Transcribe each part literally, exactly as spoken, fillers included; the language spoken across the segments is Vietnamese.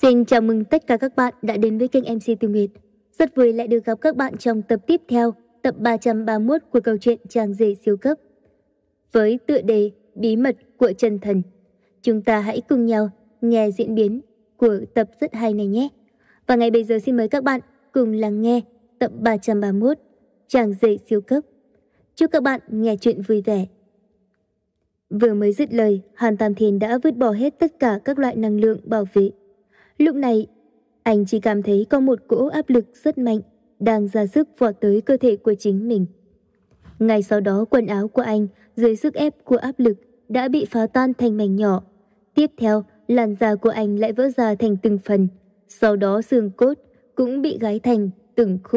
Xin chào mừng tất cả các bạn đã đến với kênh em xê Tiêu Nguyệt. Rất vui lại được gặp các bạn trong tập tiếp theo, tập ba trăm ba mươi mốt của câu chuyện Chàng rể siêu cấp. Với tựa đề Bí mật của chân thần, chúng ta hãy cùng nhau nghe diễn biến của tập rất hay này nhé. Và ngay bây giờ xin mời các bạn cùng lắng nghe tập ba trăm ba mươi mốt Chàng rể siêu cấp. Chúc các bạn nghe chuyện vui vẻ. Vừa mới dứt lời, Hàn Tam Thiên đã vứt bỏ hết tất cả các loại năng lượng bảo vệ. Lúc này, anh chỉ cảm thấy có một cỗ áp lực rất mạnh đang ra sức vọt tới cơ thể của chính mình. Ngay sau đó quần áo của anh dưới sức ép của áp lực đã bị phá tan thành mảnh nhỏ. Tiếp theo, làn da của anh lại vỡ ra thành từng phần. Sau đó xương cốt cũng bị gãy thành từng khúc.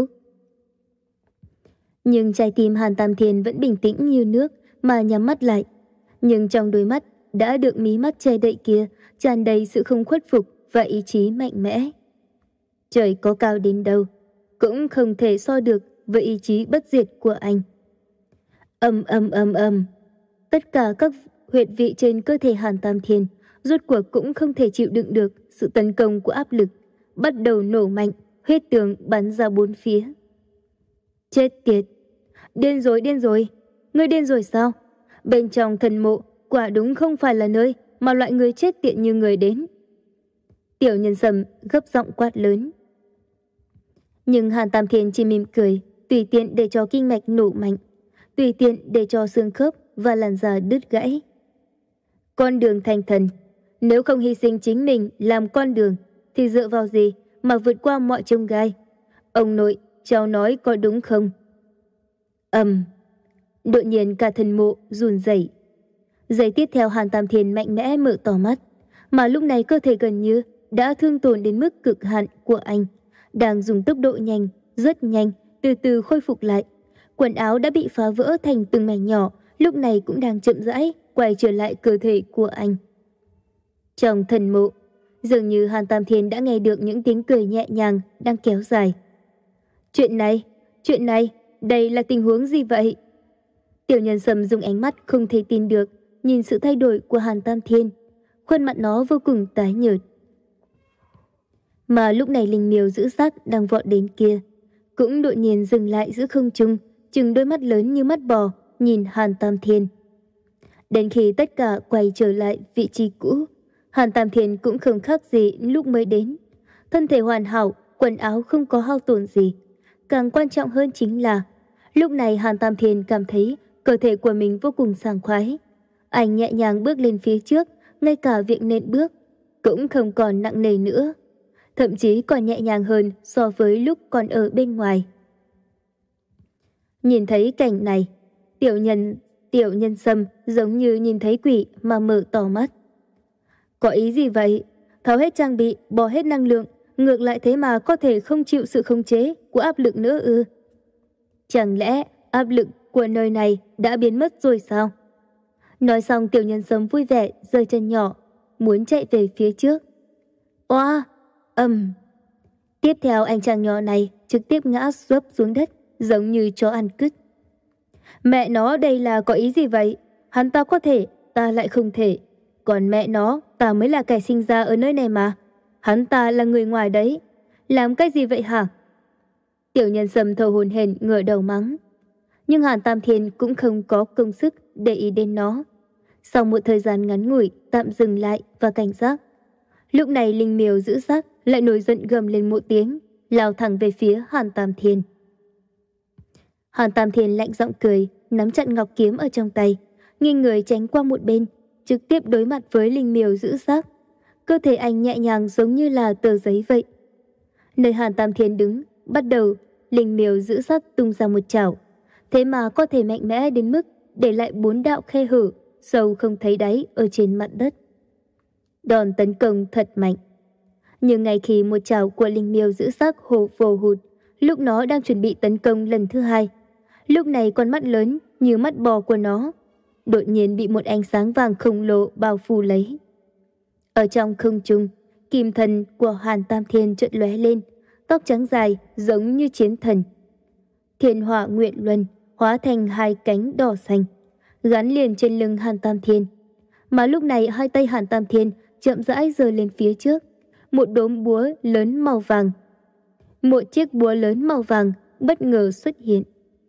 Nhưng trái tim Hàn Tam Thiên vẫn bình tĩnh như nước mà nhắm mắt lại. Nhưng trong đôi mắt đã được mí mắt che đậy kia tràn đầy sự không khuất phục và ý chí mạnh mẽ. Trời có cao đến đâu cũng không thể so được với ý chí bất diệt của anh. Ầm ầm ầm ầm, tất cả các huyệt vị trên cơ thể Hàn Tam Thiên rốt cuộc cũng không thể chịu đựng được sự tấn công của áp lực, bắt đầu nổ mạnh, huyết tường bắn ra bốn phía. Chết tiệt, điên rồi điên rồi, ngươi điên rồi sao? Bên trong thần mộ quả đúng không phải là nơi mà loại người chết tiệt như người đến. Tiểu Nhân Sâm gấp giọng quát lớn. Nhưng Hàn Tam Thiên chỉ mỉm cười, tùy tiện để cho kinh mạch nổ mạnh, tùy tiện để cho xương khớp và làn da đứt gãy. Con đường thành thần, nếu không hy sinh chính mình làm con đường, thì dựa vào gì mà vượt qua mọi chông gai? Ông nội, cháu nói có đúng không? Ầm. Đột nhiên cả thần mộ run rẩy. Giây tiếp theo Hàn Tam Thiên mạnh mẽ mở to mắt, mà lúc này cơ thể gần như đã thương tổn đến mức cực hạn của anh, đang dùng tốc độ nhanh, rất nhanh, từ từ khôi phục lại. Quần áo đã bị phá vỡ thành từng mảnh nhỏ, lúc này cũng đang chậm rãi quay trở lại cơ thể của anh. Trong thần mộ, dường như Hàn Tam Thiên đã nghe được những tiếng cười nhẹ nhàng đang kéo dài. Chuyện này, chuyện này, đây là tình huống gì vậy? Tiểu Nhân Sâm dùng ánh mắt không thể tin được nhìn sự thay đổi của Hàn Tam Thiên, khuôn mặt nó vô cùng tái nhợt. Mà lúc này linh miêu giữ sắc đang vọt đến kia cũng đột nhiên dừng lại giữa không trung, trừng đôi mắt lớn như mắt bò nhìn Hàn Tam Thiên. Đến khi tất cả quay trở lại vị trí cũ, Hàn Tam Thiên cũng không khác gì lúc mới đến. Thân thể hoàn hảo, quần áo không có hao tổn gì. Càng quan trọng hơn chính là lúc này Hàn Tam Thiên cảm thấy cơ thể của mình vô cùng sảng khoái. Anh nhẹ nhàng bước lên phía trước, ngay cả việc nện bước cũng không còn nặng nề nữa, thậm chí còn nhẹ nhàng hơn so với lúc còn ở bên ngoài. Nhìn thấy cảnh này, tiểu nhân tiểu nhân Sâm giống như nhìn thấy quỷ mà mở to mắt. Có ý gì vậy? Tháo hết trang bị, bỏ hết năng lượng, ngược lại thế mà có thể không chịu sự khống chế của áp lực nữa ư? Chẳng lẽ áp lực của nơi này đã biến mất rồi sao? Nói xong Tiểu Nhân Sâm vui vẻ giơ chân nhỏ, muốn chạy về phía trước. Oa! Ầm! Tiếp theo anh chàng nhỏ này trực tiếp ngã sấp xuống đất, giống như chó ăn cứt. Mẹ nó, đây là có ý gì vậy? Hắn ta có thể, ta lại không thể. Còn mẹ nó, ta mới là kẻ sinh ra ở nơi này mà. Hắn ta là người ngoài đấy. Làm cái gì vậy hả? Tiểu Nhân Sâm thở hổn hển ngửa đầu mắng. Nhưng Hàn Tam Thiên cũng không có công sức để ý đến nó. Sau một thời gian ngắn ngủi tạm dừng lại và cảnh giác, lúc này linh miêu giữ sắc lại nổi giận gầm lên một tiếng, lao thẳng về phía Hàn Tam Thiên. Hàn Tam Thiên lạnh giọng cười, nắm chặt ngọc kiếm ở trong tay, nghiêng người tránh qua một bên, trực tiếp đối mặt với linh miêu giữ sắc. Cơ thể anh nhẹ nhàng giống như là tờ giấy vậy. Nơi Hàn Tam Thiên đứng, bắt đầu linh miêu giữ sắc tung ra một chảo, thế mà có thể mạnh mẽ đến mức để lại bốn đạo khe hở sâu không thấy đáy ở trên mặt đất. Đòn tấn công thật mạnh. Nhưng ngay khi một chảo của linh miêu giữ sắc hồ vồ hụt, lúc nó đang chuẩn bị tấn công lần thứ hai, lúc này con mắt lớn như mắt bò của nó đột nhiên bị một ánh sáng vàng khổng lồ bao phủ lấy. Ở trong không trung, kim thần của Hàn Tam Thiên chợt lóe lên, tóc trắng dài giống như chiến thần. Thiên hỏa nguyện luân hóa thành hai cánh đỏ xanh, gắn liền trên lưng Hàn Tam Thiên. Mà lúc này hai tay Hàn Tam Thiên chậm rãi giơ lên phía trước, một đốm búa lớn màu vàng. Một chiếc búa lớn màu vàng bất ngờ xuất hiện.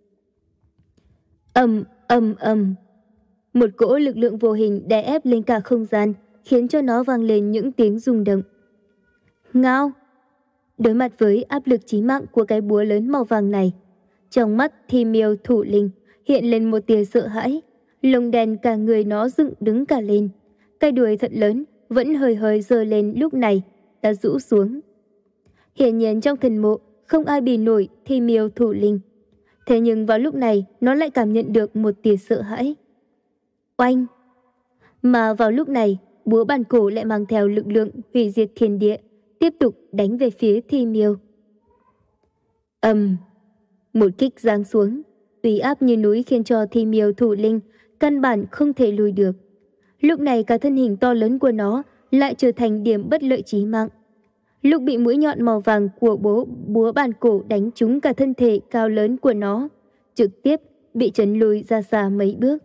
Ầm ầm ầm. Một cỗ lực lượng vô hình đè ép lên cả không gian, khiến cho nó vang lên những tiếng rung động. Ngao! Đối mặt với áp lực chí mạng của cái búa lớn màu vàng này, trong mắt Thi Miêu Thủ Linh hiện lên một tia sợ hãi, lông đen cả người nó dựng đứng cả lên. Cái đuôi thật lớn vẫn hơi hơi giơ lên lúc này đã rũ xuống. Hiển nhiên trong thần mộ không ai bì nổi Thi Miêu Thủ Linh. Thế nhưng vào lúc này nó lại cảm nhận được một tia sợ hãi. Oanh! Mà vào lúc này, búa bàn cổ lại mang theo lực lượng hủy diệt thiên địa, tiếp tục đánh về phía Thi Miêu. Ầm! Một kích giáng xuống, uy áp như núi khiến cho Thi Miêu Thủ Linh căn bản không thể lùi được. Lúc này cả thân hình to lớn của nó lại trở thành điểm bất lợi chí mạng. Lúc bị mũi nhọn màu vàng của búa búa bàn cổ đánh trúng cả thân thể cao lớn của nó, trực tiếp bị chấn lùi ra xa mấy bước.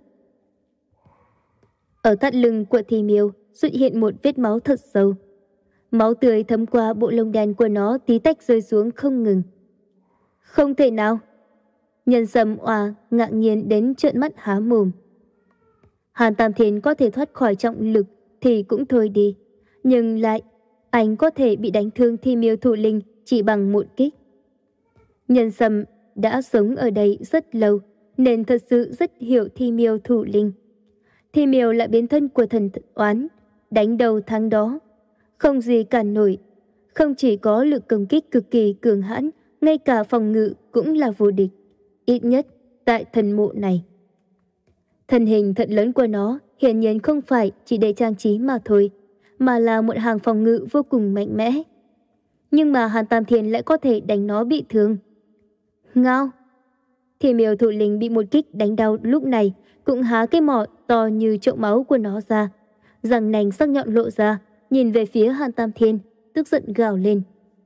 Ở thắt lưng của Thi Miêu xuất hiện một vết máu thật sâu. Máu tươi thấm qua bộ lông đen của nó tí tách rơi xuống không ngừng. Không thể nào! Nhân Sâm Oa ngạc nhiên đến trợn mắt há mồm. Hàn Tam Thiên có thể thoát khỏi trọng lực thì cũng thôi đi, nhưng lại anh có thể bị đánh thương Thi Miêu Thủ Linh chỉ bằng một kích. Nhân Sâm đã sống ở đây rất lâu nên thật sự rất hiểu Thi Miêu Thủ Linh. Thi Miêu là biến thân của thần oán, đánh đầu thắng đó, không gì cản nổi. Không chỉ có lực công kích cực kỳ cường hãn, ngay cả phòng ngự cũng là vô địch, ít nhất tại thần mộ này. Thân hình thật lớn của nó hiển nhiên không phải chỉ để trang trí mà thôi, mà là một hàng phòng ngự vô cùng mạnh mẽ. Nhưng mà Hàn Tam Thiên lại có thể đánh nó bị thương. Ngao! Thi Miêu Thủ Linh bị một kích đánh đau lúc này cũng há cái mỏ to như chậu máu của nó ra, răng nanh sắc nhọn lộ ra, nhìn về phía Hàn Tam Thiên, tức giận gào lên.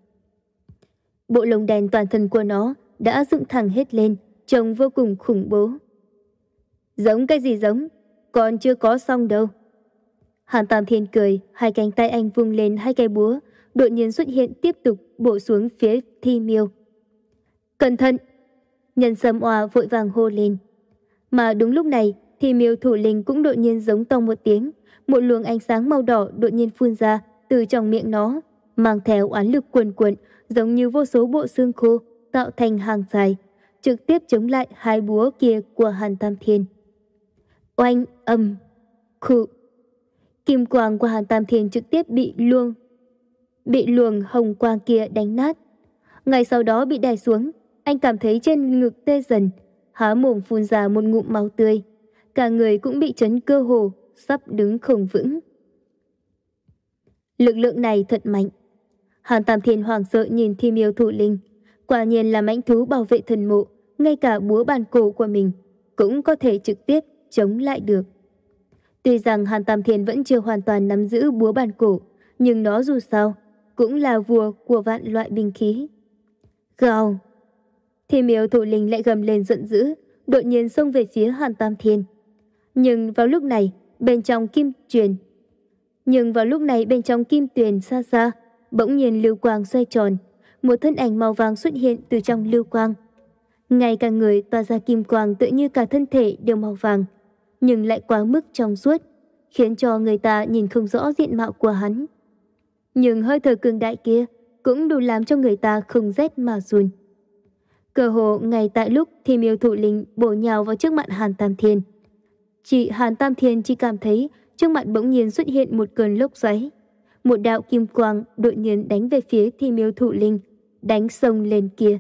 Bộ lông đen toàn thân của nó đã dựng thẳng hết lên, trông vô cùng khủng bố. Giống cái gì giống? Còn chưa có xong đâu. Hàn Tam Thiên cười, hai cánh tay anh vung lên hai cái búa, đột nhiên xuất hiện tiếp tục bổ xuống phía Thi Miêu. Cẩn thận! Nhân Sâm Oa vội vàng hô lên. Mà đúng lúc này, Thi Miêu Thủ Linh cũng đột nhiên giống to một tiếng, một luồng ánh sáng màu đỏ đột nhiên phun ra từ trong miệng nó, mang theo oán lực cuồn cuộn, giống như vô số bộ xương khô tạo thành hàng dài, trực tiếp chống lại hai búa kia của Hàn Tam Thiên. Oanh âm khụ. Kim quang của Hàn Tam Thiên trực tiếp bị luồng bị luồng hồng quang kia đánh nát. Ngay sau đó bị đè xuống, anh cảm thấy trên ngực tê dần, há mồm phun ra một ngụm máu tươi, cả người cũng bị chấn cơ hồ, sắp đứng không vững. Lực lượng này thật mạnh. Hàn Tam Thiên hoảng sợ nhìn Thi Miêu Thủ Linh, quả nhiên là mãnh thú bảo vệ thần mộ, ngay cả búa bàn cổ của mình cũng có thể trực tiếp chống lại được. Tuy rằng Hàn Tam Thiên vẫn chưa hoàn toàn nắm giữ búa bàn cổ, nhưng nó dù sao cũng là vua của vạn loại binh khí. Gào! Thi Miêu Thủ Linh lại gầm lên giận dữ, đột nhiên xông về phía Hàn Tam Thiên. Nhưng vào lúc này, bên trong kim truyền, nhưng vào lúc này bên trong kim tuyền xa xa, bỗng nhiên lưu quang xoay tròn, một thân ảnh màu vàng xuất hiện từ trong lưu quang. Ngay cả người tỏa ra kim quang tự như cả thân thể đều màu vàng, nhưng lại quá mức trong suốt, khiến cho người ta nhìn không rõ diện mạo của hắn. Nhưng hơi thở cường đại kia cũng đủ làm cho người ta không rét mà run. Cơ hồ ngay tại lúc Thi Miêu Thủ Linh bổ nhào vào trước mặt Hàn Tam Thiên, chị Hàn Tam Thiên chỉ cảm thấy trước mặt bỗng nhiên xuất hiện một cơn lốc xoáy, một đạo kim quang đột nhiên đánh về phía Thi Miêu Thủ Linh, đánh sông lên kia.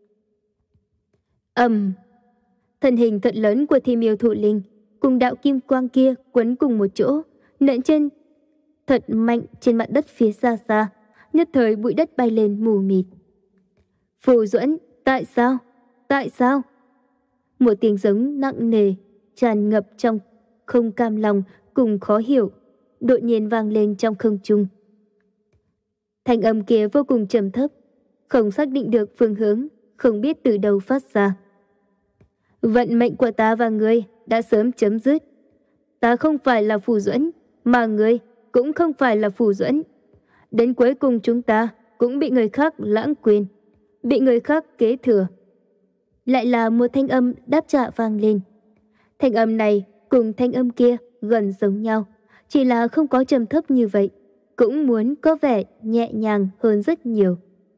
Ầm! Thân hình thật lớn của Thi Miêu Thủ Linh cùng đạo kim quang kia quấn cùng một chỗ, nện trên thật mạnh trên mặt đất phía xa xa, nhất thời bụi đất bay lên mù mịt. Phù Duẫn, tại sao? Tại sao? Một tiếng giống nặng nề tràn ngập trong không cam lòng cùng khó hiểu, đột nhiên vang lên trong không trung. Thanh âm kia vô cùng trầm thấp, không xác định được phương hướng, không biết từ đâu phát ra. Vận mệnh của ta và ngươi đã sớm chấm dứt. Ta không phải là Phù Duẫn, mà ngươi cũng không phải là Phù Duẫn. Đến cuối cùng chúng ta cũng bị người khác lãng quên, bị người khác kế thừa. Lại là một thanh âm đáp trả vang lên. Thanh âm này cùng thanh âm kia gần giống nhau, chỉ là không có trầm thấp như vậy, cũng muốn có vẻ nhẹ nhàng hơn rất nhiều.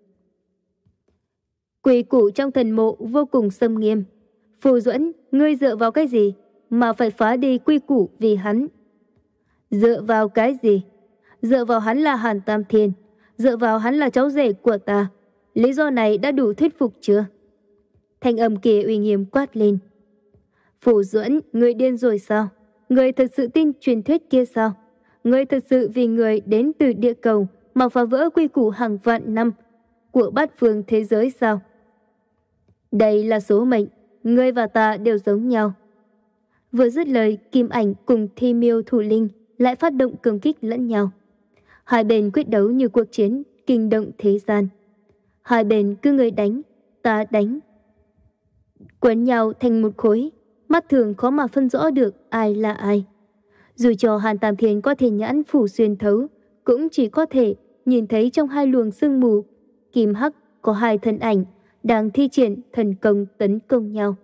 Quy củ trong thần mộ vô cùng xâm nghiêm. Phù Duẫn, ngươi dựa vào cái gì mà phải phá đi quy củ vì hắn? Dựa vào cái gì? Dựa vào hắn là Hàn Tam Thiên, dựa vào hắn là cháu rể của ta. Lý do này đã đủ thuyết phục chưa? Thanh âm kia uy nghiêm quát lên. Phù Duẫn, ngươi điên rồi sao? Ngươi thật sự tin truyền thuyết kia sao? Ngươi thật sự vì người đến từ địa cầu mà phá vỡ quy củ hàng vạn năm của bát phương thế giới sao? Đây là số mệnh, ngươi và ta đều giống nhau. Vừa dứt lời, Kim Ảnh cùng Thi Miêu thủ linh lại phát động công kích lẫn nhau. Hai bên quyết đấu như cuộc chiến kinh động thế gian. Hai bên cứ người đánh, ta đánh, quấn nhau thành một khối, mắt thường khó mà phân rõ được ai là ai. Dù cho Hàn Tam Thiên có thể nhãn phủ xuyên thấu, cũng chỉ có thể nhìn thấy trong hai luồng sương mù kim hắc có hai thân ảnh đang thi triển thần công tấn công nhau.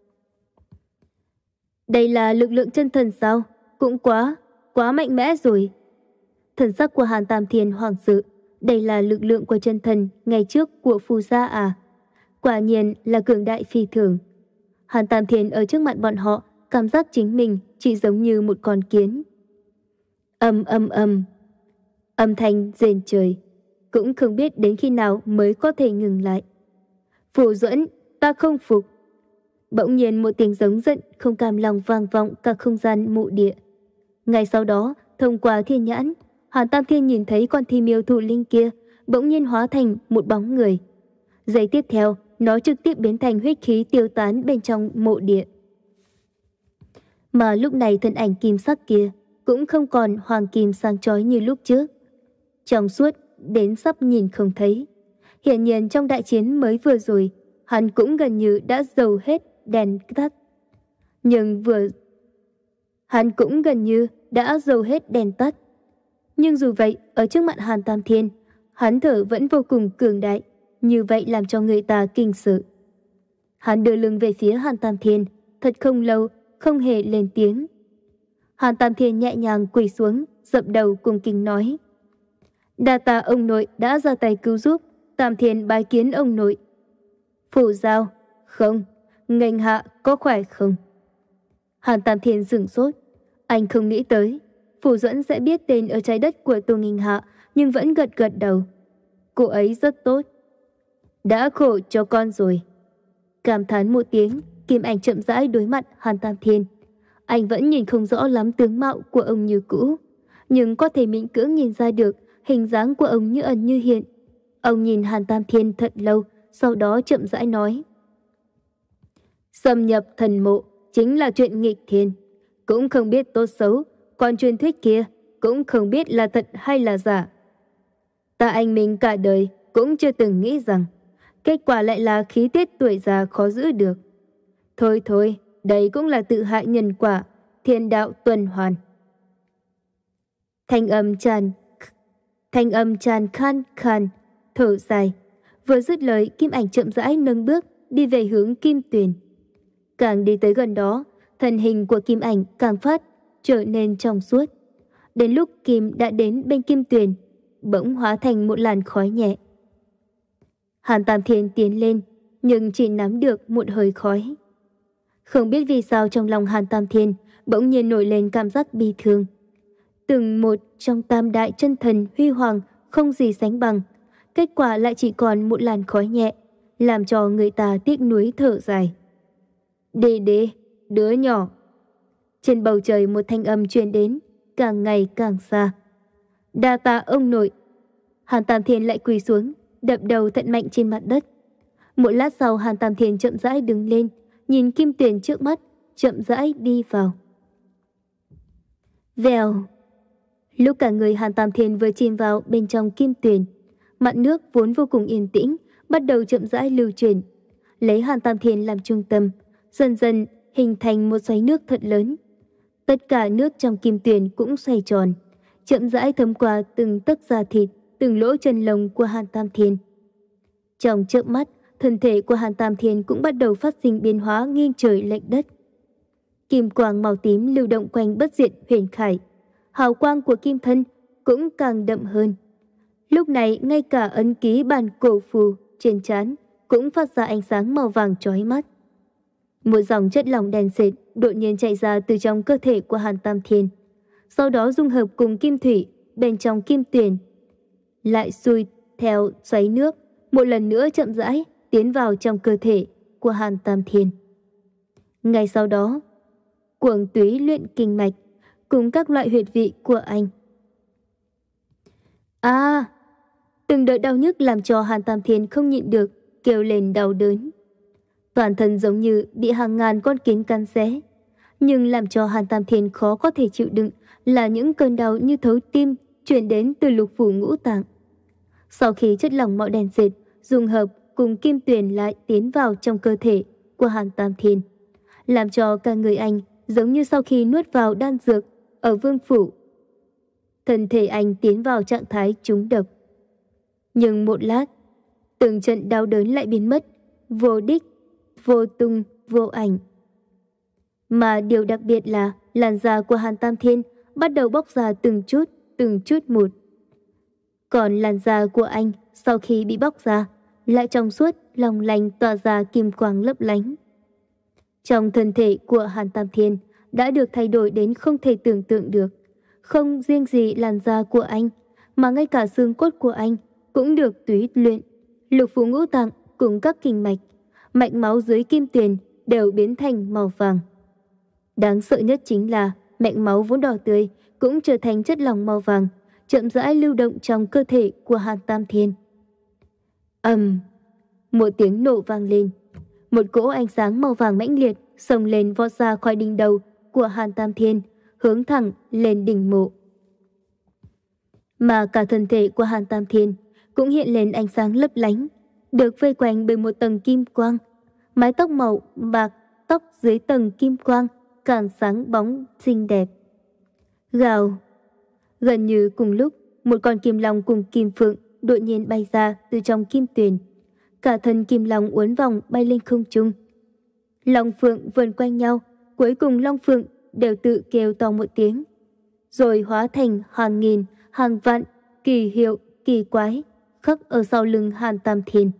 Đây là lực lượng chân thần sao? Cũng quá, quá mạnh mẽ rồi. Thần sắc của Hàn Tam Thiên hoảng sợ. Đây là lực lượng của chân thần ngày trước của Phù gia à? Quả nhiên là cường đại phi thường. Hàn Tam Thiên ở trước mặt bọn họ cảm giác chính mình chỉ giống như một con kiến. Âm âm âm, âm thanh rền trời, cũng không biết đến khi nào mới có thể ngừng lại. Phù Duẫn, ta không phục. Bỗng nhiên một tiếng giống giận không cam lòng vang vọng cả không gian mộ địa. Ngay sau đó, thông qua thiên nhãn, Hàn Tam Thiên nhìn thấy con Thi Miêu thủ linh kia bỗng nhiên hóa thành một bóng người. Giây tiếp theo, nó trực tiếp biến thành huyết khí tiêu tán bên trong mộ địa. Mà lúc này thân ảnh kim sắc kia cũng không còn hoàng kim sáng chói như lúc trước. Trong suốt đến sắp nhìn không thấy. Hiển nhiên trong đại chiến mới vừa rồi, hắn cũng gần như đã dầu hết đèn tắt. Nhưng vừa hắn cũng gần như đã dầu hết đèn tắt. Nhưng dù vậy, ở trước mặt Hàn Tam Thiên, hắn thở vẫn vô cùng cường đại, như vậy làm cho người ta kinh sợ. Hắn đưa lưng về phía Hàn Tam Thiên, thật không lâu, không hề lên tiếng. Hàn Tam Thiên nhẹ nhàng quỳ xuống, dập đầu cùng kính nói: đa tạ ông nội đã ra tay cứu giúp, Tam Thiên bái kiến ông nội. Phủ Giao, không, nghênh hạ có khỏe không? Hàn Tam Thiên sửng sốt, anh không nghĩ tới Phù Duẫn sẽ biết tên ở trái đất của Tô Nghênh Hạ, nhưng vẫn gật gật đầu. Cô ấy rất tốt. Đã khổ cho con rồi. Cảm thán một tiếng, Kim Ảnh chậm rãi đối mặt Hàn Tam Thiên. Anh vẫn nhìn không rõ lắm tướng mạo của ông như cũ, nhưng có thể miễn cưỡng nhìn ra được hình dáng của ông như ẩn như hiện. Ông nhìn Hàn Tam Thiên thật lâu, sau đó chậm rãi nói: xâm nhập thần mộ chính là chuyện nghịch thiên, cũng không biết tốt xấu, còn truyền thuyết kia cũng không biết là thật hay là giả. Ta anh mình cả đời cũng chưa từng nghĩ rằng kết quả lại là khí tiết tuổi già khó giữ được. Thôi thôi, đây cũng là tự hại nhân quả, thiên đạo tuần hoàn. Thanh âm tràn Thanh âm tràn khan khan, thở dài. Vừa dứt lời, Kim Ảnh chậm rãi nâng bước đi về hướng Kim Tuyền. Càng đi tới gần đó, thân hình của Kim Ảnh càng phát trở nên trong suốt. Đến lúc Kim đã đến bên Kim Tuyền, bỗng hóa thành một làn khói nhẹ. Hàn Tam Thiên tiến lên, nhưng chỉ nắm được một hơi khói. Không biết vì sao trong lòng Hàn Tam Thiên bỗng nhiên nổi lên cảm giác bi thương. Từng một trong tam đại chân thần huy hoàng không gì sánh bằng, kết quả lại chỉ còn một làn khói nhẹ, làm cho người ta tiếc nuối thở dài. Đi đi, đứa nhỏ. Trên bầu trời một thanh âm truyền đến, càng ngày càng xa. Đa tạ ông nội. Hàn Tam Thiên lại quỳ xuống, đập đầu thật mạnh trên mặt đất. Một lát sau, Hàn Tam Thiên chậm rãi đứng lên, nhìn Kim Tuyền trước mắt, chậm rãi đi vào. Vèo. Lúc cả người Hàn Tam Thiên vừa chìm vào bên trong Kim Tuyền, mặt nước vốn vô cùng yên tĩnh, bắt đầu chậm rãi lưu chuyển. Lấy Hàn Tam Thiên làm trung tâm, dần dần hình thành một xoáy nước thật lớn. Tất cả nước trong Kim Tuyền cũng xoay tròn, chậm rãi thấm qua từng tấc da thịt, từng lỗ chân lông của Hàn Tam Thiên. Trong chớp mắt, thân thể của Hàn Tam Thiên cũng bắt đầu phát sinh biến hóa nghiêng trời lệch đất. Kim quang màu tím lưu động quanh bất diệt huyền khải, hào quang của kim thân cũng càng đậm hơn. Lúc này ngay cả ấn ký bản cổ phù trên trán cũng phát ra ánh sáng màu vàng chói mắt. Một dòng chất lỏng đen sệt đột nhiên chạy ra từ trong cơ thể của Hàn Tam Thiên, sau đó dung hợp cùng kim thủy bên trong kim tuyền, lại xuôi theo xoáy nước, một lần nữa chậm rãi tiến vào trong cơ thể của Hàn Tam Thiên. Ngay sau đó, cuồng túy luyện kinh mạch cùng các loại huyệt vị của anh. À! Từng đợt đau nhức làm cho Hàn Tam Thiên không nhịn được, kêu lên đau đớn. Toàn thân giống như bị hàng ngàn con kiến cắn xé. Nhưng làm cho Hàn Tam Thiên khó có thể chịu đựng là những cơn đau như thấu tim truyền đến từ lục phủ ngũ tạng. Sau khi chất lỏng màu đen sệt dung hợp cùng kim tuyền lại tiến vào trong cơ thể của Hàn Tam Thiên, làm cho cả người anh giống như sau khi nuốt vào đan dược ở vương phủ. Thân thể anh tiến vào trạng thái trúng độc. Nhưng một lát, từng trận đau đớn lại biến mất, vô đích, vô tung, vô ảnh. Mà điều đặc biệt là làn da của Hàn Tam Thiên bắt đầu bóc ra từng chút, từng chút một. Còn làn da của anh sau khi bị bóc ra lại trong suốt, long lanh tỏa ra kim quang lấp lánh. Trong thân thể của Hàn Tam Thiên đã được thay đổi đến không thể tưởng tượng được. Không riêng gì làn da của anh, mà ngay cả xương cốt của anh cũng được túy luyện. Lục phủ ngũ tạng cùng các kinh mạch, mạch máu dưới kim tuyền đều biến thành màu vàng. Đáng sợ nhất chính là mạch máu vốn đỏ tươi cũng trở thành chất lỏng màu vàng, chậm rãi lưu động trong cơ thể của Hàn Tam Thiên. Ầm, một tiếng nổ vang lên, một cỗ ánh sáng màu vàng mãnh liệt xông lên vọt ra khỏi đỉnh đầu của Hàn Tam Thiên, hướng thẳng lên đỉnh mộ. Mà cả thân thể của Hàn Tam Thiên cũng hiện lên ánh sáng lấp lánh, được vây quanh bởi một tầng kim quang. Mái tóc màu bạc, tóc dưới tầng kim quang càng sáng bóng xinh đẹp. Gào! Gần như cùng lúc, một con kim long cùng kim phượng đột nhiên bay ra từ trong kim tuyền. Cả thân kim long uốn vòng bay lên không trung. Long phượng vần quanh nhau, cuối cùng long phượng đều tự kêu to một tiếng, rồi hóa thành hàng nghìn, hàng vạn kỳ hiệu, kỳ quái khắc ở sau lưng Hàn Tam Thiên.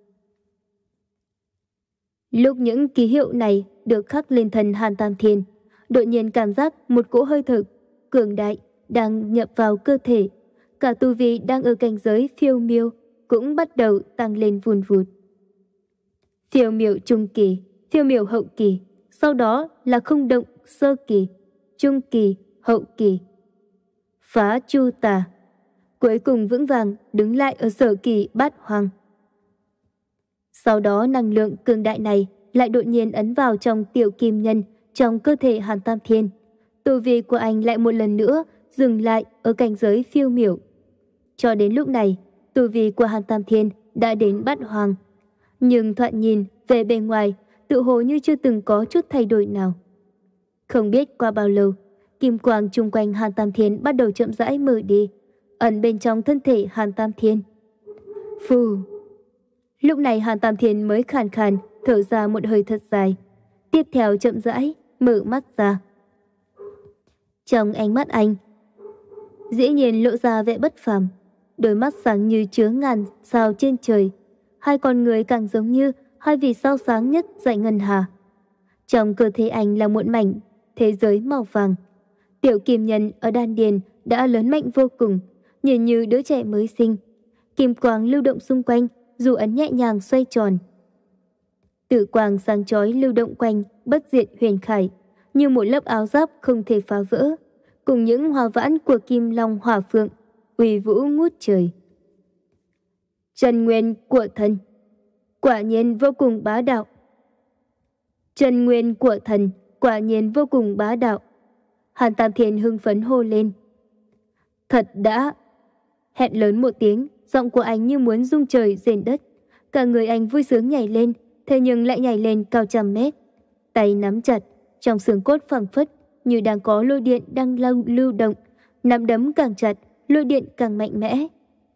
Lúc những ký hiệu này được khắc lên thân Hàn Tam Thiên, đột nhiên cảm giác một cỗ hơi thở cường đại đang nhập vào cơ thể. Cả tu vi đang ở cảnh giới phiêu miêu cũng bắt đầu tăng lên vùn vụt. Phiêu miểu trung kỳ, phiêu miểu hậu kỳ, sau đó là không động sơ kỳ, trung kỳ, hậu kỳ. Phá chu tà, cuối cùng vững vàng đứng lại ở sở kỳ bát hoang. Sau đó năng lượng cường đại này lại đột nhiên ấn vào trong tiểu kim nhân trong cơ thể Hàn Tam Thiên. Tu vi của anh lại một lần nữa dừng lại ở cảnh giới phiêu miểu. Cho đến lúc này, tu vi của Hàn Tam Thiên đã đến bát hoang. Nhưng thoạt nhìn về bề ngoài, tự hồ như chưa từng có chút thay đổi nào. Không biết qua bao lâu, kim quang chung quanh Hàn Tam Thiên bắt đầu chậm rãi mở đi, ẩn bên trong thân thể Hàn Tam Thiên. Phù! Lúc này Hàn Tam Thiên mới khàn khàn thở ra một hơi thật dài, tiếp theo chậm rãi mở mắt ra. Trong ánh mắt anh dĩ nhiên lộ ra vẻ bất phàm, đôi mắt sáng như chứa ngàn sao trên trời, hai con người càng giống như hai vì sao sáng nhất dải ngân hà. Trong cơ thể anh là một mảnh thế giới màu vàng. Tiểu kim nhân ở đan điền đã lớn mạnh vô cùng, nhìn như đứa trẻ mới sinh. Kim quang lưu động xung quanh, dù ấn nhẹ nhàng xoay tròn. Tử quang sáng chói lưu động quanh bất diệt huyền khải, như một lớp áo giáp không thể phá vỡ, cùng những hoa vãn của kim long hỏa phượng, uy vũ ngút trời. Chân nguyên của thần, quả nhiên vô cùng bá đạo. Chân nguyên của thần, quả nhiên vô cùng bá đạo. Hàn Tam Thiên hưng phấn hô lên. Thật đã! Hét lớn một tiếng, giọng của anh như muốn rung trời rền đất. Cả người anh vui sướng nhảy lên, thế nhưng lại nhảy lên cao trăm mét. Tay nắm chặt, trong xương cốt phảng phất như đang có lôi điện đang lưu, lưu động. Nắm đấm càng chặt, lôi điện càng mạnh mẽ.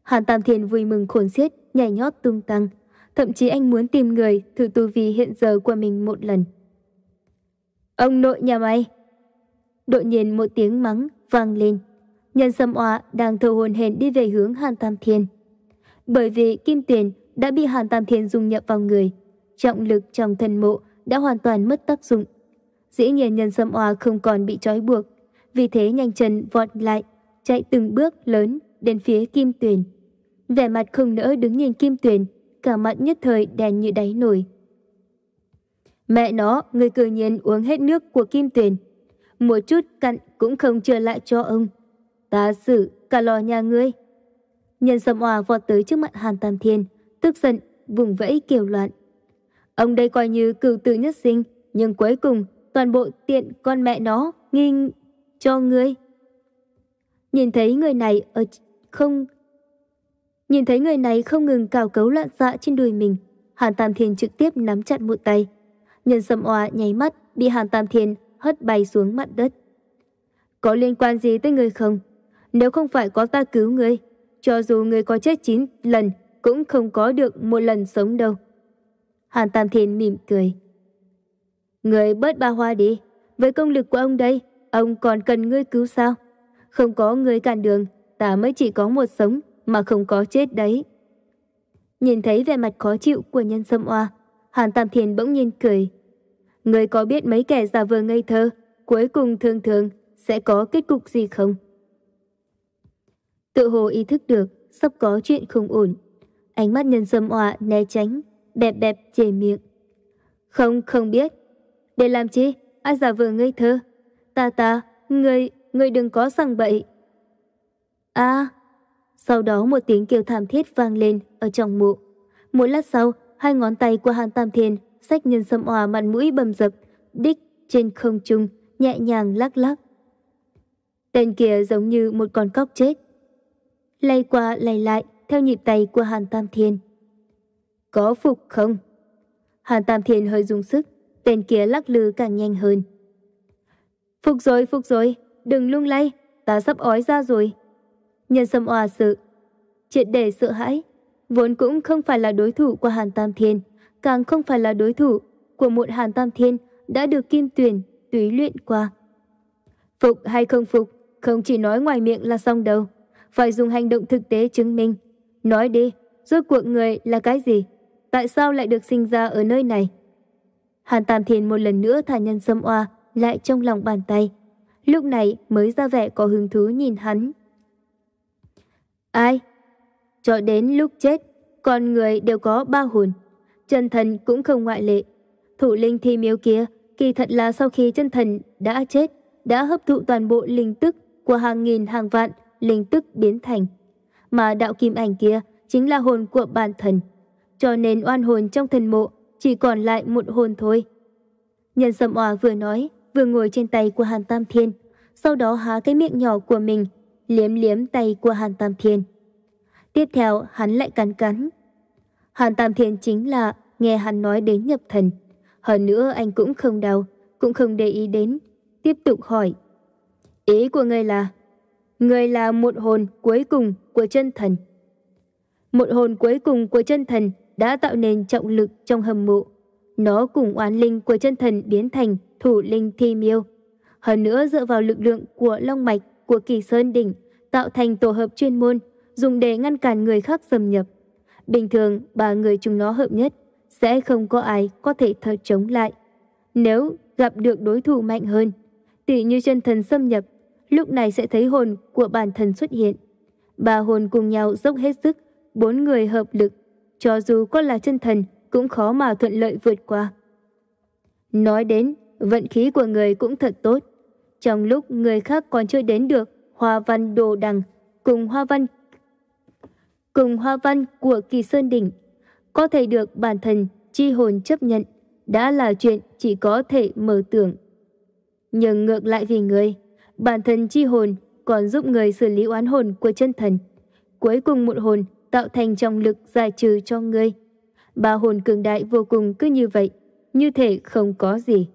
Hàn Tam Thiên vui mừng khôn xiết, nhảy nhót tung tăng. Thậm chí anh muốn tìm người thử tu vi hiện giờ của mình một lần. Ông nội nhà mày! Đột nhiên một tiếng mắng vang lên. Nhân Sâm Oa đang thở hổn hển đi về hướng Hàn Tam Thiên. Bởi vì kim tuyền đã bị Hàn Tam Thiên dung nhập vào người, trọng lực trong thân mộ đã hoàn toàn mất tác dụng. Dĩ nhiên Nhân Sâm Oa không còn bị trói buộc, vì thế nhanh chân vọt lại, chạy từng bước lớn đến phía kim tuyền. Vẻ mặt không nỡ đứng nhìn kim tuyền, cả mặt nhất thời đen như đáy nồi. Mẹ nó, người cư nhiên uống hết nước của kim tuyền, một chút cặn cũng không trở lại cho ông. Ta xử cả lò nhà ngươi. Nhân Sâm Oa vọt tới trước mặt Hàn Tam Thiên, tức giận vùng vẫy kêu loạn. Ông đây coi như cửu tử nhất sinh, nhưng cuối cùng toàn bộ tiện con mẹ nó nghiêng cho ngươi. Nhìn thấy người này ở không Nhìn thấy người này không ngừng cào cấu loạn xạ trên đùi mình, Hàn Tam Thiên trực tiếp nắm chặt một tay. Nhân Sâm Oa nháy mắt bị Hàn Tam Thiên hất bay xuống mặt đất. Có liên quan gì tới ngươi không? Nếu không phải có ta cứu ngươi, cho dù ngươi có chết chín lần cũng không có được một lần sống đâu. Hàn Tam Thiên mỉm cười. Ngươi bớt ba hoa đi, với công lực của ông đây, ông còn cần ngươi cứu sao? Không có ngươi cản đường, ta mới chỉ có một sống mà không có chết đấy. Nhìn thấy vẻ mặt khó chịu của Nhân Sâm Oa, Hàn Tam Thiên bỗng nhiên cười. Ngươi có biết mấy kẻ giả vờ ngây thơ cuối cùng thường thường sẽ có kết cục gì không? Tự hồ ý thức được sắp có chuyện không ổn, ánh mắt Nhân Sâm Oa né tránh, bẹp bẹp chề miệng. Không, không biết. Để làm chi? Ai giả vờ ngây thơ? Ta ta, ngươi, ngươi đừng có sằng bậy. À! Sau đó một tiếng kêu thảm thiết vang lên ở trong mộ. Một lát sau, hai ngón tay của Hàn Tam Thiên xách Nhân Sâm Oa mặt mũi bầm dập, đích trên không trung, nhẹ nhàng lắc lắc. Tên kia giống như một con cóc chết, lay qua lay lại theo nhịp tay của Hàn Tam Thiên. Có phục không? Hàn Tam Thiên hơi dùng sức, tên kia lắc lư càng nhanh hơn. Phục rồi, phục rồi, đừng lung lay, ta sắp ói ra rồi. Nhân Sâm Oa sự triệt để sợ hãi, vốn cũng không phải là đối thủ của Hàn Tam Thiên, càng không phải là đối thủ của một Hàn Tam Thiên đã được kim tuyền túy luyện qua. Phục hay không phục, không chỉ nói ngoài miệng là xong đâu, phải dùng hành động thực tế chứng minh. Nói đi, rốt cuộc người là cái gì? Tại sao lại được sinh ra ở nơi này? Hàn Tam Thiên một lần nữa thả Nhân Sâm Oa lại trong lòng bàn tay, lúc này mới ra vẻ có hứng thú nhìn hắn. Ai? Cho đến lúc chết, con người đều có ba hồn, chân thần cũng không ngoại lệ. Thủ linh thi miếu kia, kỳ thật là sau khi chân thần đã chết, đã hấp thụ toàn bộ linh tức của hàng nghìn hàng vạn linh tức biến thành. Mà đạo kim ảnh kia chính là hồn của bản thần, cho nên oan hồn trong thần mộ chỉ còn lại một hồn thôi. Nhân Sâm Oa vừa nói, vừa ngồi trên tay của Hàn Tam Thiên, sau đó há cái miệng nhỏ của mình, liếm liếm tay của Hàn Tam Thiên. Tiếp theo hắn lại cắn cắn. Hàn Tam Thiên chính là nghe hắn nói đến nhập thần. Hơn nữa anh cũng không đau, cũng không để ý đến. Tiếp tục hỏi. Ý của ngươi là, ngươi là một hồn cuối cùng của chân thần. Một hồn cuối cùng của chân thần đã tạo nên trọng lực trong hầm mộ. Nó cùng oán linh của chân thần biến thành thủ linh thi miêu. Hơn nữa dựa vào lực lượng của long mạch của Kỳ Sơn Đỉnh tạo thành tổ hợp chuyên môn dùng để ngăn cản người khác xâm nhập. Bình thường ba người chúng nó hợp nhất, sẽ không có ai có thể thật chống lại. Nếu gặp được đối thủ mạnh hơn, tỉ như chân thần xâm nhập, lúc này sẽ thấy hồn của bản thần xuất hiện. Ba hồn cùng nhau dốc hết sức, bốn người hợp lực, cho dù có là chân thần cũng khó mà thuận lợi vượt qua. Nói đến, vận khí của người cũng thật tốt. Trong lúc người khác còn chưa đến được hoa văn đồ đằng cùng hoa văn cùng hoa văn của Kỳ Sơn Đỉnh, có thể được bản thần chi hồn chấp nhận đã là chuyện chỉ có thể mơ tưởng. Nhưng ngược lại vì người, bản thần chi hồn còn giúp người xử lý oán hồn của chân thần. Cuối cùng một hồn tạo thành trọng lực giải trừ cho người. Ba hồn cường đại vô cùng cứ như vậy, như thể không có gì.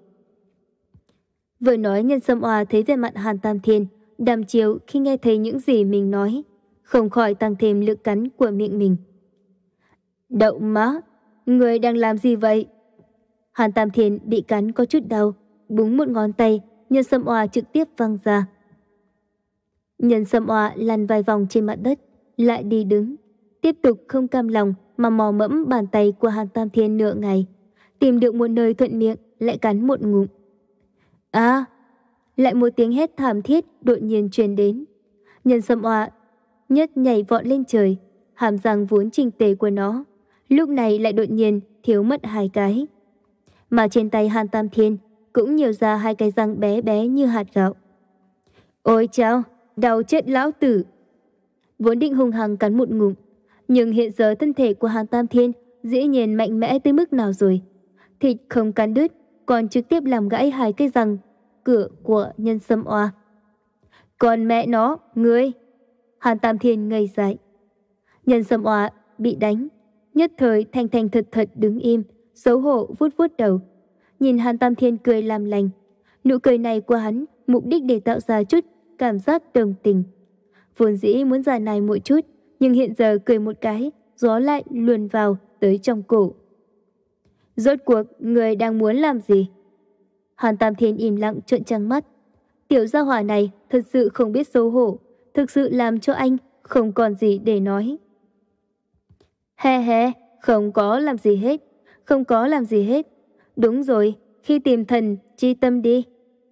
Vừa nói Nhân Sâm Oa thấy về mặt Hàn Tam Thiên, đăm chiêu khi nghe thấy những gì mình nói. không khỏi tăng thêm lực cắn của miệng mình. Đậu má, người đang làm gì vậy? Hàn Tam Thiên bị cắn có chút đau, búng một ngón tay, nhân sâm oa trực tiếp văng ra. Nhân sâm oa lăn vài vòng trên mặt đất, lại đi đứng, tiếp tục không cam lòng mà mò mẫm bàn tay của Hàn Tam Thiên nửa ngày, tìm được một nơi thuận miệng lại cắn một ngụm. À, lại một tiếng hét thảm thiết đột nhiên truyền đến. Nhân sâm oa nhất nhảy vọt lên trời, hàm răng vốn chỉnh tề của nó lúc này lại đột nhiên thiếu mất hai cái. Mà trên tay Hàn Tam Thiên cũng nhiều ra hai cái răng bé bé như hạt gạo. Ôi chao, đau chết lão tử. Vốn định hung hăng cắn một ngụm, nhưng hiện giờ thân thể của Hàn Tam Thiên dĩ nhiên mạnh mẽ tới mức nào rồi. Thịt không cắn đứt, còn trực tiếp làm gãy hai cái răng cửa của nhân sâm oa. Còn mẹ nó, ngươi! Hàn Tam Thiên ngây dại. Nhân sâm oa bị đánh, nhất thời thành thành thật thật đứng im, xấu hổ vuốt vuốt đầu. Nhìn Hàn Tam Thiên cười làm lành. Nụ cười này của hắn mục đích để tạo ra chút cảm giác đồng tình. Vốn dĩ muốn giả này một chút, nhưng hiện giờ cười một cái, gió lại luồn vào tới trong cổ. Rốt cuộc, người đang muốn làm gì? Hàn Tam Thiên im lặng trợn trắng mắt. Tiểu gia hỏa này thật sự không biết xấu hổ, thực sự làm cho anh không còn gì để nói. He he, không có làm gì hết, không có làm gì hết. Đúng rồi, khi tìm thần, chi tâm đi.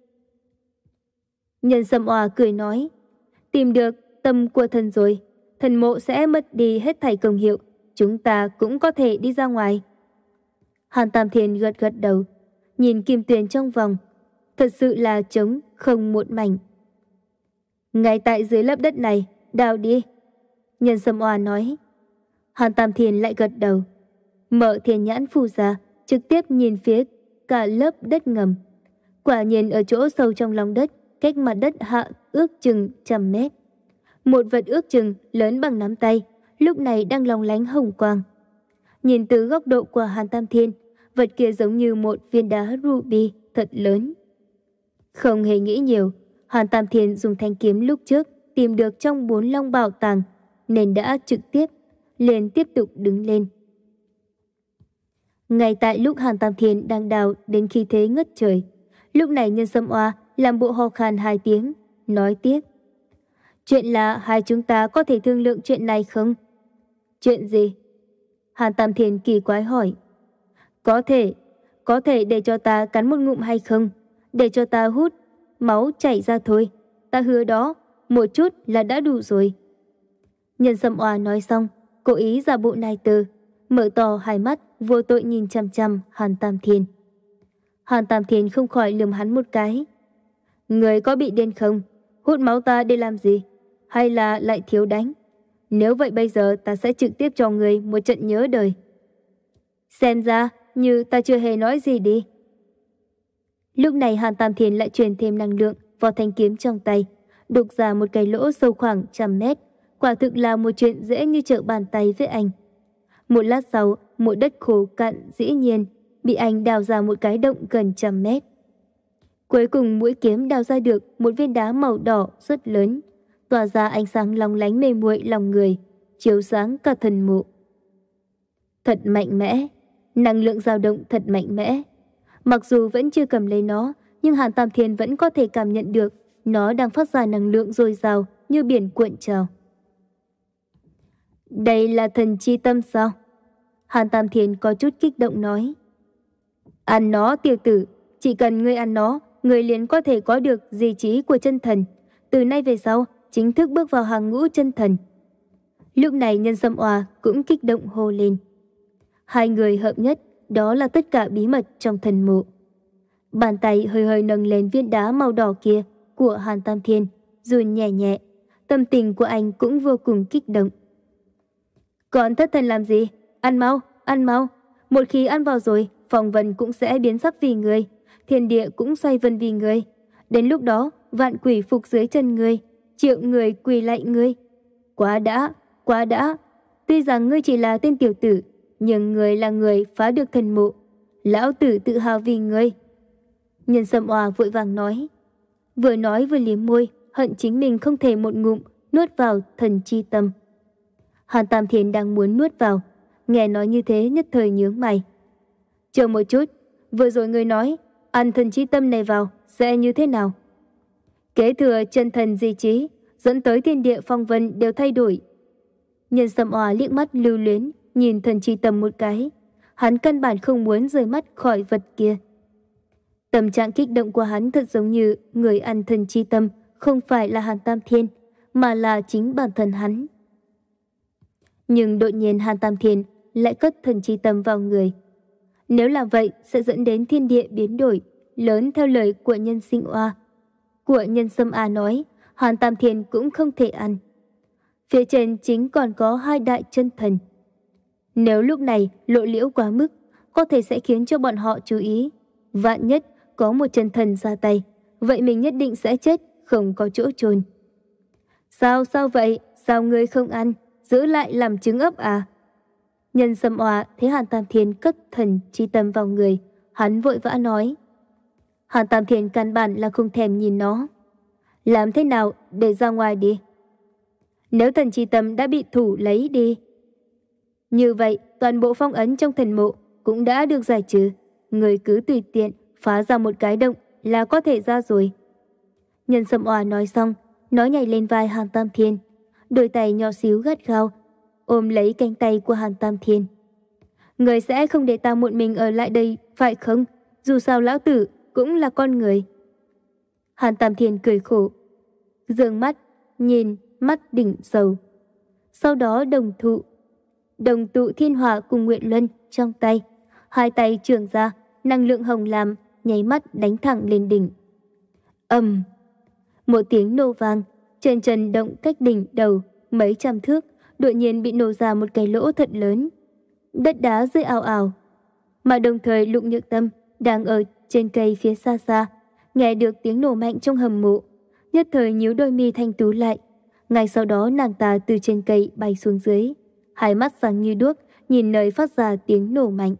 Nhân sâm oa cười nói, tìm được tâm của thần rồi, thần mộ sẽ mất đi hết thảy công hiệu, chúng ta cũng có thể đi ra ngoài. Hàn Tam Thiên gật gật đầu, nhìn kim tuyền trong vòng, thật sự là trống không một mảnh. Ngay tại dưới lớp đất này, đào đi. Nhân sâm oa nói. Hàn Tam Thiên lại gật đầu, mở thiên nhãn phù ra, trực tiếp nhìn phía cả lớp đất ngầm. Quả nhiên ở chỗ sâu trong lòng đất, cách mặt đất hạ ước chừng trăm mét. Một vật ước chừng lớn bằng nắm tay, lúc này đang lóng lánh hồng quang. Nhìn từ góc độ của Hàn Tam Thiên, vật kia giống như một viên đá ruby thật lớn. Không hề nghĩ nhiều, Hàn Tam Thiên dùng thanh kiếm lúc trước tìm được trong bốn long bảo tàng, nên đã trực tiếp liền tiếp tục đứng lên. Ngay tại lúc Hàn Tam Thiên đang đào đến khí thế ngất trời, lúc này nhân sâm oa làm bộ ho khan hai tiếng, nói tiếp. Chuyện là hai chúng ta có thể thương lượng chuyện này không? Chuyện gì? Hàn Tam Thiên kỳ quái hỏi. Có thể, có thể để cho ta cắn một ngụm hay không? Để cho ta hút máu chảy ra thôi. Ta hứa đó, một chút là đã đủ rồi. Nhân sâm oa nói xong, cố ý giả bộ nài từ, mở to hai mắt, vô tội nhìn chằm chằm Hàn Tam Thiên. Hàn Tam Thiên không khỏi lườm hắn một cái. Người có bị điên không? Hút máu ta để làm gì? Hay là lại thiếu đánh? Nếu vậy bây giờ ta sẽ trực tiếp cho người một trận nhớ đời. Xem ra như ta chưa hề nói gì đi. Lúc này Hàn Tam Thiên lại truyền thêm năng lượng vào thanh kiếm trong tay, đục ra một cái lỗ sâu khoảng trăm mét. Quả thực là một chuyện dễ như trở bàn tay với anh. Một lát sau, một đất khô cạn dĩ nhiên bị anh đào ra một cái động gần trăm mét. Cuối cùng mũi kiếm đào ra được một viên đá màu đỏ rất lớn, tỏa ra ánh sáng long lánh mê muội lòng người, chiếu sáng cả thần mộ. Thật mạnh mẽ, năng lượng dao động thật mạnh mẽ. Mặc dù vẫn chưa cầm lấy nó, nhưng Hàn Tam Thiên vẫn có thể cảm nhận được nó đang phát ra năng lượng dồi dào như biển cuộn trào. Đây là thần chi tâm sao? Hàn Tam Thiên có chút kích động nói. Ăn nó tiểu tử, chỉ cần ngươi ăn nó, ngươi liền có thể có được di trí của chân thần. Từ nay về sau, chính thức bước vào hàng ngũ chân thần. Lúc này nhân sâm oa cũng kích động hô lên. Hai người hợp nhất, đó là tất cả bí mật trong thần mộ. Bàn tay hơi hơi nâng lên viên đá màu đỏ kia của Hàn Tam Thiên, run nhẹ nhẹ. Tâm tình của anh cũng vô cùng kích động. Còn thất thần làm gì? Ăn mau, ăn mau. Một khi ăn vào rồi, phong vân cũng sẽ biến sắc vì người, thiên địa cũng xoay vần vì người. Đến lúc đó, vạn quỷ phục dưới chân người, triệu người quỳ lạy người. Quá đã, quá đã. Tuy rằng ngươi chỉ là tên tiểu tử, nhưng người là người phá được thần mộ. Lão tử tự hào vì ngươi. Nhân sâm oa vội vàng nói. Vừa nói vừa liếm môi, hận chính mình không thể một ngụm nuốt vào thần chi tâm. Hàn Tam Thiên đang muốn nuốt vào, nghe nói như thế nhất thời nhướng mày. Chờ một chút, vừa rồi ngươi nói, ăn thần chi tâm này vào sẽ như thế nào? Kế thừa chân thần di trí, dẫn tới thiên địa phong vân đều thay đổi. Nhân Sâm Oa liếc mắt lưu luyến, nhìn thần chi tâm một cái. Hắn căn bản không muốn rời mắt khỏi vật kia. Tâm trạng kích động của hắn thật giống như người ăn thần chi tâm không phải là Hàn Tam Thiên, mà là chính bản thân hắn. Nhưng đột nhiên Hàn Tam Thiên lại cất thần chi tâm vào người. Nếu làm vậy sẽ dẫn đến thiên địa biến đổi, lớn theo lời của Nhân Sinh Oa. Của Nhân Sâm A nói, Hàn Tam Thiên cũng không thể ăn. Phía trên chính còn có hai đại chân thần. Nếu lúc này lộ liễu quá mức, có thể sẽ khiến cho bọn họ chú ý. Vạn nhất có một chân thần ra tay, vậy mình nhất định sẽ chết, không có chỗ chôn. Sao sao vậy? Sao ngươi không ăn? Giữ lại làm trứng ấp à? Nhân Sâm Oa thấy Hàn Tam Thiên cất thần chi tâm vào người, hắn vội vã nói. Hàn Tam Thiên căn bản là không thèm nhìn nó. Làm thế nào để ra ngoài đi? Nếu thần chi tâm đã bị thủ lấy đi, như vậy toàn bộ phong ấn trong thần mộ cũng đã được giải trừ. Người cứ tùy tiện phá ra một cái động là có thể ra rồi. Nhân Sâm Oa nói xong, nó nhảy lên vai Hàn Tam Thiên, đôi tay nhỏ xíu gắt gao ôm lấy cánh tay của Hàn Tam Thiên. Người sẽ không để ta một mình ở lại đây, phải không? Dù sao lão tử cũng là con người. Hàn Tam Thiên cười khổ, dường mắt nhìn mắt đỉnh sầu. Sau đó đồng thụ, đồng tụ thiên hỏa cùng nguyện luân trong tay, hai tay trường ra, năng lượng hồng lam nháy mắt đánh thẳng lên đỉnh. Ầm, một tiếng nổ vang, trên trần động cách đỉnh đầu mấy trăm thước, đột nhiên bị nổ ra một cái lỗ thật lớn. Đất đá rơi ào ào, mà đồng thời Lục Nhược Tâm đang ở trên cây phía xa xa, nghe được tiếng nổ mạnh trong hầm mộ, nhất thời nhíu đôi mi thanh tú lại. Ngay sau đó nàng ta từ trên cây bay xuống dưới, hai mắt sáng như đuốc nhìn nơi phát ra tiếng nổ mạnh.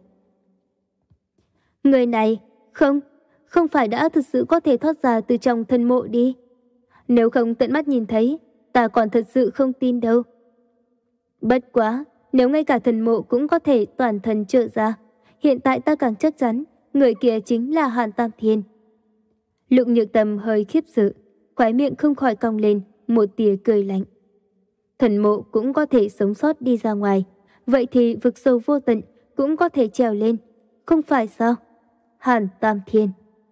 Người này, không, không phải đã thực sự có thể thoát ra từ trong thân mộ đi. Nếu không tận mắt nhìn thấy, ta còn thật sự không tin đâu. Bất quá, nếu ngay cả thần mộ cũng có thể toàn thân trợ ra, hiện tại ta càng chắc chắn người kia chính là Hàn Tam Thiên. Lục Nhược Tâm hơi khiếp sợ, khóe miệng không khỏi cong lên một tia cười lạnh. Thần mộ cũng có thể sống sót đi ra ngoài, vậy thì vực sâu vô tận cũng có thể trèo lên, không phải sao? Hàn Tam Thiên.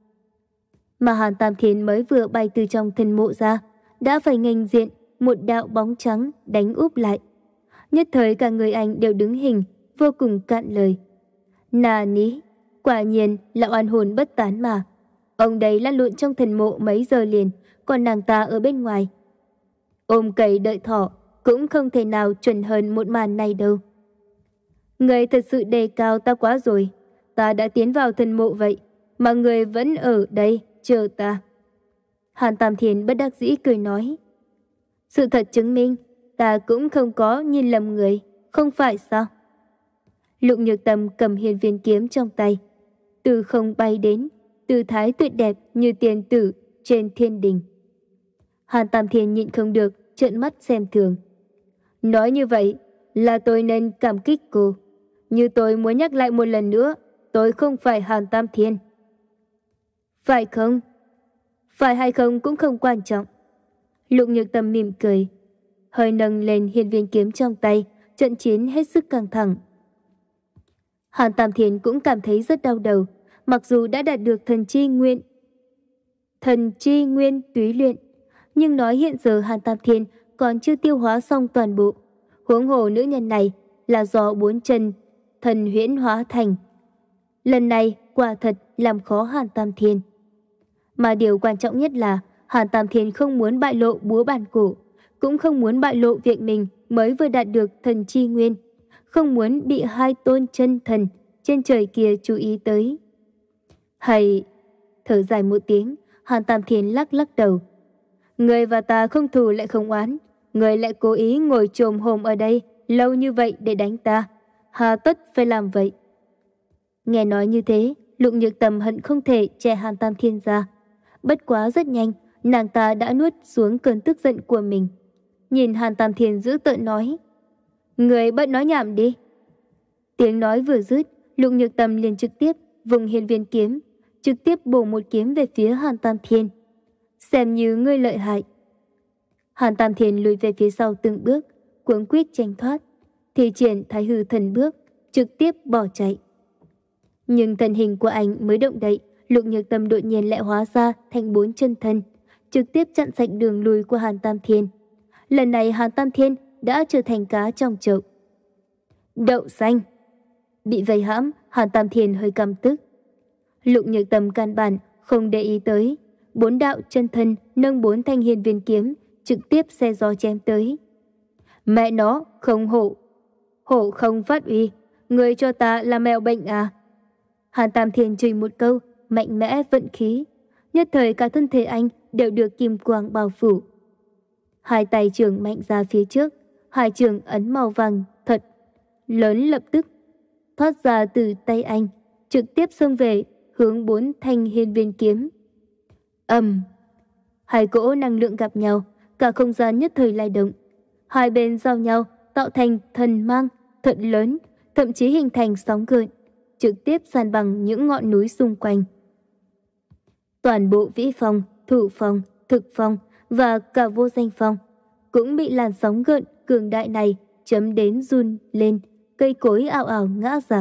Mà Hàn Tam Thiên mới vừa bay từ trong thần mộ ra, đã phải nghênh diện một đạo bóng trắng đánh úp lại. Nhất thời cả người anh đều đứng hình, vô cùng cạn lời. Nà ní, quả nhiên là oan hồn bất tán mà. Ông đấy lăn lộn trong thần mộ mấy giờ liền, còn nàng ta ở bên ngoài. Ôm cầy đợi thỏ, cũng không thể nào chuẩn hơn một màn này đâu. Người thật sự đề cao ta quá rồi. Ta đã tiến vào thần mộ vậy, mà người vẫn ở đây chờ ta. Hàn Tam Thiên bất đắc dĩ cười nói. Sự thật chứng minh, ta cũng không có nhìn lầm người, không phải sao? Lục Nhược Tâm cầm hiên viên kiếm trong tay, từ không bay đến, tư thái tuyệt đẹp như tiền tử trên thiên đình. Hàn Tam Thiên nhịn không được, trợn mắt xem thường. Nói như vậy là tôi nên cảm kích cô. Như tôi muốn nhắc lại một lần nữa, tôi không phải Hàn Tam Thiên. Phải không? Phải hay không cũng không quan trọng. Lục Nhược Tâm mỉm cười, hơi nâng lên hiên viên kiếm trong tay, trận chiến hết sức căng thẳng. Hàn Tam Thiên cũng cảm thấy rất đau đầu, mặc dù đã đạt được thần chi nguyên, thần chi nguyên túy luyện, nhưng nói hiện giờ Hàn Tam Thiên còn chưa tiêu hóa xong toàn bộ. Huống hồ nữ nhân này là do bốn chân thần huyễn hóa thành. Lần này quả thật làm khó Hàn Tam Thiên. Mà điều quan trọng nhất là Hàn Tam Thiên không muốn bại lộ búa bàn cổ, cũng không muốn bại lộ việc mình mới vừa đạt được thần chi nguyên, không muốn bị hai tôn chân thần trên trời kia chú ý tới. Hay, thở dài một tiếng, Hàn Tam Thiên lắc lắc đầu. Người và ta không thù lại không oán, người lại cố ý ngồi chồm hổm ở đây lâu như vậy để đánh ta, hà tất phải làm vậy? Nghe nói như thế, Lục Nhược Tâm hận không thể che Hàn Tam Thiên ra. Bất quá rất nhanh, nàng ta đã nuốt xuống cơn tức giận của mình. nhìn Hàn Tam Thiên dữ tợn nói. Người bớt nói nhảm đi. Tiếng nói vừa dứt, Lục Nhược Tâm liền trực tiếp vùng hiên viên kiếm, trực tiếp bổ một kiếm về phía Hàn Tam Thiên. Xem như ngươi lợi hại. Hàn Tam Thiên lùi về phía sau từng bước, cuống quýt tranh thoát, thì triển Thái Hư thần bước, trực tiếp bỏ chạy. Nhưng thân hình của anh mới động đậy, Lục Nhược Tâm đột nhiên lại hóa ra thành bốn chân thân, trực tiếp chặn sạch đường lùi của Hàn Tam Thiên. Lần này Hàn Tam Thiên đã trở thành cá trong chậu. Đậu xanh. Bị vây hãm, Hàn Tam Thiên hơi căm tức. Lục Nhược Tâm căn bản không để ý tới, bốn đạo chân thân nâng bốn thanh hiên viên kiếm, trực tiếp xe gió chém tới. Mẹ nó, không hổ. Hổ không phát uy, người cho ta là mèo bệnh à? Hàn Tam Thiên chửi một câu, mạnh mẽ vận khí. Nhất thời cả thân thể anh đều được kim quang bao phủ. Hai tay trường mạnh ra phía trước, hai trường ấn màu vàng thật lớn lập tức thoát ra từ tay anh, trực tiếp xông về hướng bốn thanh hiên viên kiếm. Ầm, hai cỗ năng lượng gặp nhau, cả không gian nhất thời lay động. Hai bên giao nhau tạo thành thần mang thật lớn, thậm chí hình thành sóng gợn, trực tiếp san bằng những ngọn núi xung quanh. Toàn bộ vĩ phong, thủ phong, thực phong và cả vô danh phong cũng bị làn sóng gợn cường đại này chấm đến run lên, cây cối ảo ảo ngã rạp.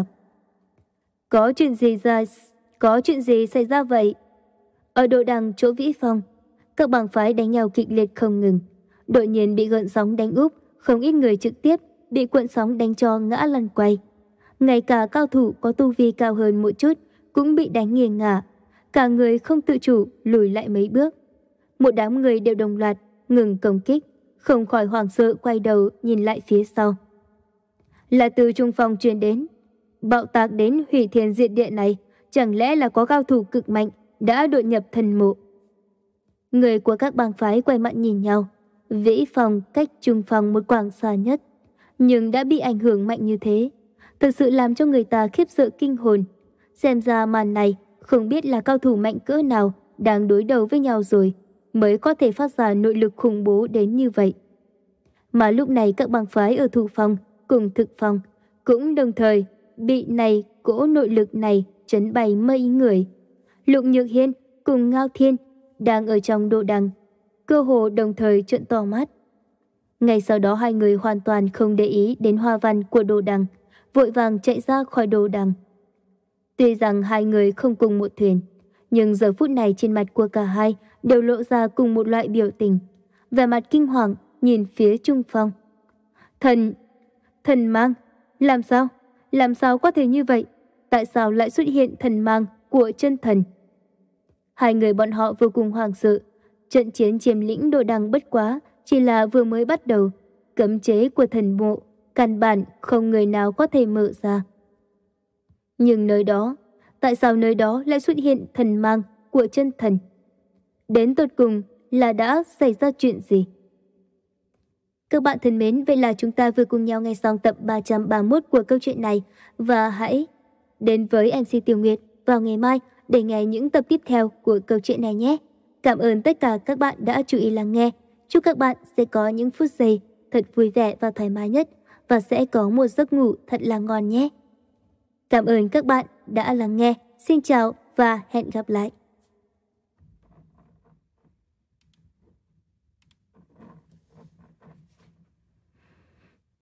Có chuyện gì ra, có chuyện gì xảy ra vậy? Ở độ đằng chỗ vĩ phong, các bang phái đánh nhau kịch liệt không ngừng, đột nhiên bị gợn sóng đánh úp, không ít người trực tiếp bị cuộn sóng đánh cho ngã lăn quay. Ngay cả cao thủ có tu vi cao hơn một chút cũng bị đánh nghiêng ngả, cả người không tự chủ lùi lại mấy bước. Một đám người đều đồng loạt ngừng công kích, không khỏi hoảng sợ quay đầu nhìn lại phía sau. Là từ trung phòng truyền đến, bạo tạc đến hủy thiên diệt địa này, chẳng lẽ là có cao thủ cực mạnh đã đột nhập thần mộ? Người của các bang phái quay mặt nhìn nhau. Vĩ phòng cách trung phòng một quãng xa nhất, nhưng đã bị ảnh hưởng mạnh như thế, thực sự làm cho người ta khiếp sợ kinh hồn. Xem ra màn này không biết là cao thủ mạnh cỡ nào đang đối đầu với nhau rồi, mới có thể phát ra nội lực khủng bố đến như vậy. Mà lúc này các bang phái ở thủ phòng cùng thực phòng cũng đồng thời bị này cỗ nội lực này chấn bay mây người. Lục Nhược Hiên cùng Ngao Thiên đang ở trong đồ đằng, cơ hồ đồng thời trợn to mắt. Ngay sau đó hai người hoàn toàn không để ý đến hoa văn của đồ đằng, vội vàng chạy ra khỏi đồ đằng. Tuy rằng hai người không cùng một thuyền, nhưng giờ phút này trên mặt của cả hai đều lộ ra cùng một loại biểu tình, vẻ mặt kinh hoàng nhìn phía trung phong. Thần, thần mang, làm sao? Làm sao có thể như vậy? Tại sao lại xuất hiện thần mang của chân thần? Hai người bọn họ vô cùng hoảng sợ. Trận chiến chiếm lĩnh đồ đằng bất quá chỉ là vừa mới bắt đầu, cấm chế của thần mộ căn bản không người nào có thể mở ra. Nhưng nơi đó, tại sao nơi đó lại xuất hiện thần mang của chân thần? Đến tột cùng là đã xảy ra chuyện gì? Các bạn thân mến, vậy là chúng ta vừa cùng nhau nghe xong tập ba trăm ba mươi mốt của câu chuyện này, và hãy đến với em xê Tiểu Nguyệt vào ngày mai để nghe những tập tiếp theo của câu chuyện này nhé. Cảm ơn tất cả các bạn đã chú ý lắng nghe. Chúc các bạn sẽ có những phút giây thật vui vẻ và thoải mái nhất, và sẽ có một giấc ngủ thật là ngon nhé. Cảm ơn các bạn đã lắng nghe. Xin chào và hẹn gặp lại.